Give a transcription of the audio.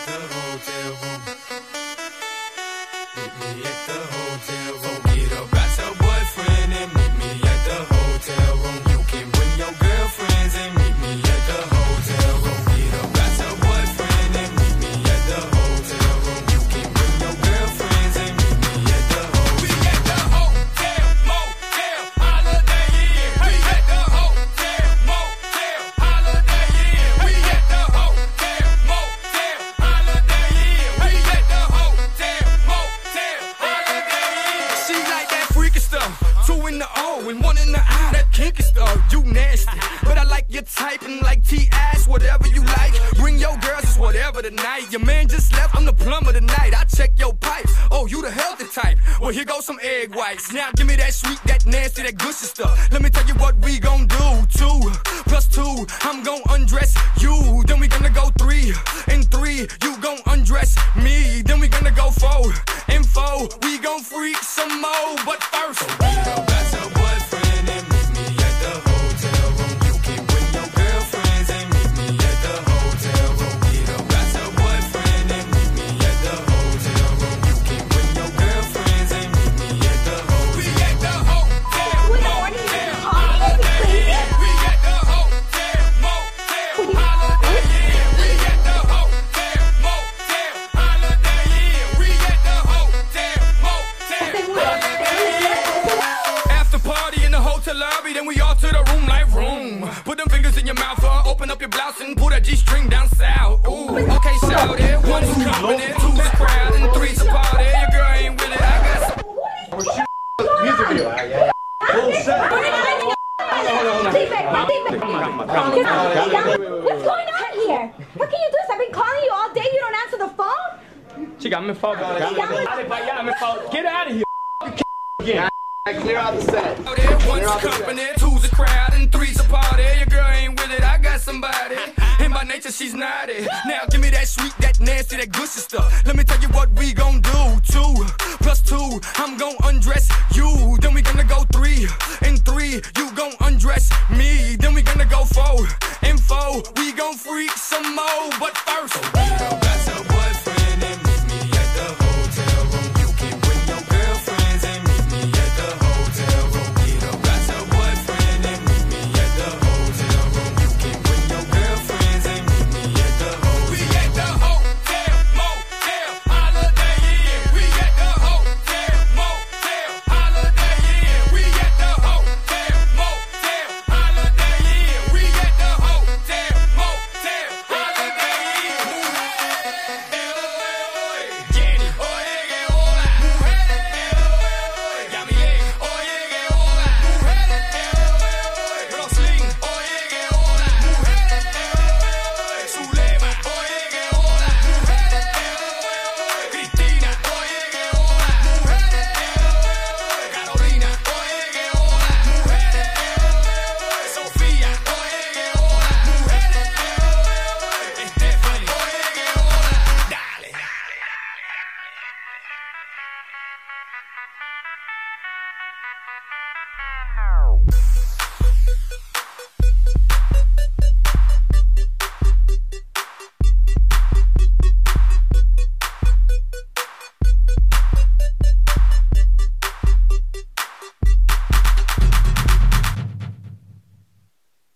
the hotel room. Meet me at the hotel room. Get up out your boyfriend and meet me at the hotel room. You can bring your girlfriends and meet me at the hotel room. Get up out your boyfriend and meet me at the hotel room. You can bring your girlfriends and meet me at the hotel room. We at the hotel, motel, Holiday Inn. We at the hotel, motel, Holiday Inn. We at the hotel, motel, Holiday Inn. We at the hotel, motel, Holiday Inn. She like that freaky stuff, 2 in the O and 1 in the I. That kinky stuff, you nasty, but I like your type and like T-ass, whatever you like. Bring your girls, it's whatever tonight. Your man just left, I'm the plumber tonight. I check your pipes, oh you the healthy type. Well here goes some egg whites. Now give me that sweet, that nasty, that gushy stuff. Let me tell you what we gon' do. 2 plus 2, I'm gon' undress you. Then we gonna go 3 and 3, you gon' undress me. Then we gonna go 4 and 4, we gon' freak some more. But first, get up out your boyfriend and meet me at the hotel room. You can bring your girlfriends and meet me at the hotel room. Get up out your boyfriend and meet me at the hotel room. You can bring your girlfriends and meet me at the hotel room. We at the hotel, motel, Holiday Inn. We at the hotel, motel, Holiday Inn. We at the hotel, motel, Holiday Inn. We at the hotel, motel, Holiday Inn. After party in the hotel lobby, then we all to the room like room. Put them fingers in your mouth, open up your blouse and pull that G-string down south. Ooh, okay, shout it. 1's company, 2's crowd, and 3's a party. Your girl ain't with it, I got some. Music video. Full set. What's going on here? How can you do this? I've been calling you all day. You don't answer the phone? Chica, me falta. Get out of here. Again. Clear out the set. 1's company, 2's a crowd, and 3's a party. Your girl ain't with it, I got somebody. And by nature, she's naughty. Now give me that sweet, that nasty, that gushy stuff. Let me tell you what we gon' do. 2 plus 2, I'm gon' undress you. Then we gonna go 3 and 3, you gon' undress me. Then we gonna go 4 and 4, we gon' freak some more. But first, get up out your boyfriend and meet me at the hotel room. You can bring your girlfriends and meet me at the hotel room. Get up out your boyfriend and meet me at the hotel room. You can bring your girlfriends and meet me at the hotel room. We at the hotel, motel, Holiday Inn. We at the hotel, motel, Holiday Inn. We at the hotel, motel, Holiday Inn. We at the hotel, motel, Holiday Inn. Jenny, oye que hola. Yamile, oye que hola. Roslyn, oye que hola. Zulema, oye que hola. Cristina, oye que hola. Carolina, oye que hola. Sofía, oye que hola. Stephanie, oye que hola. Dale.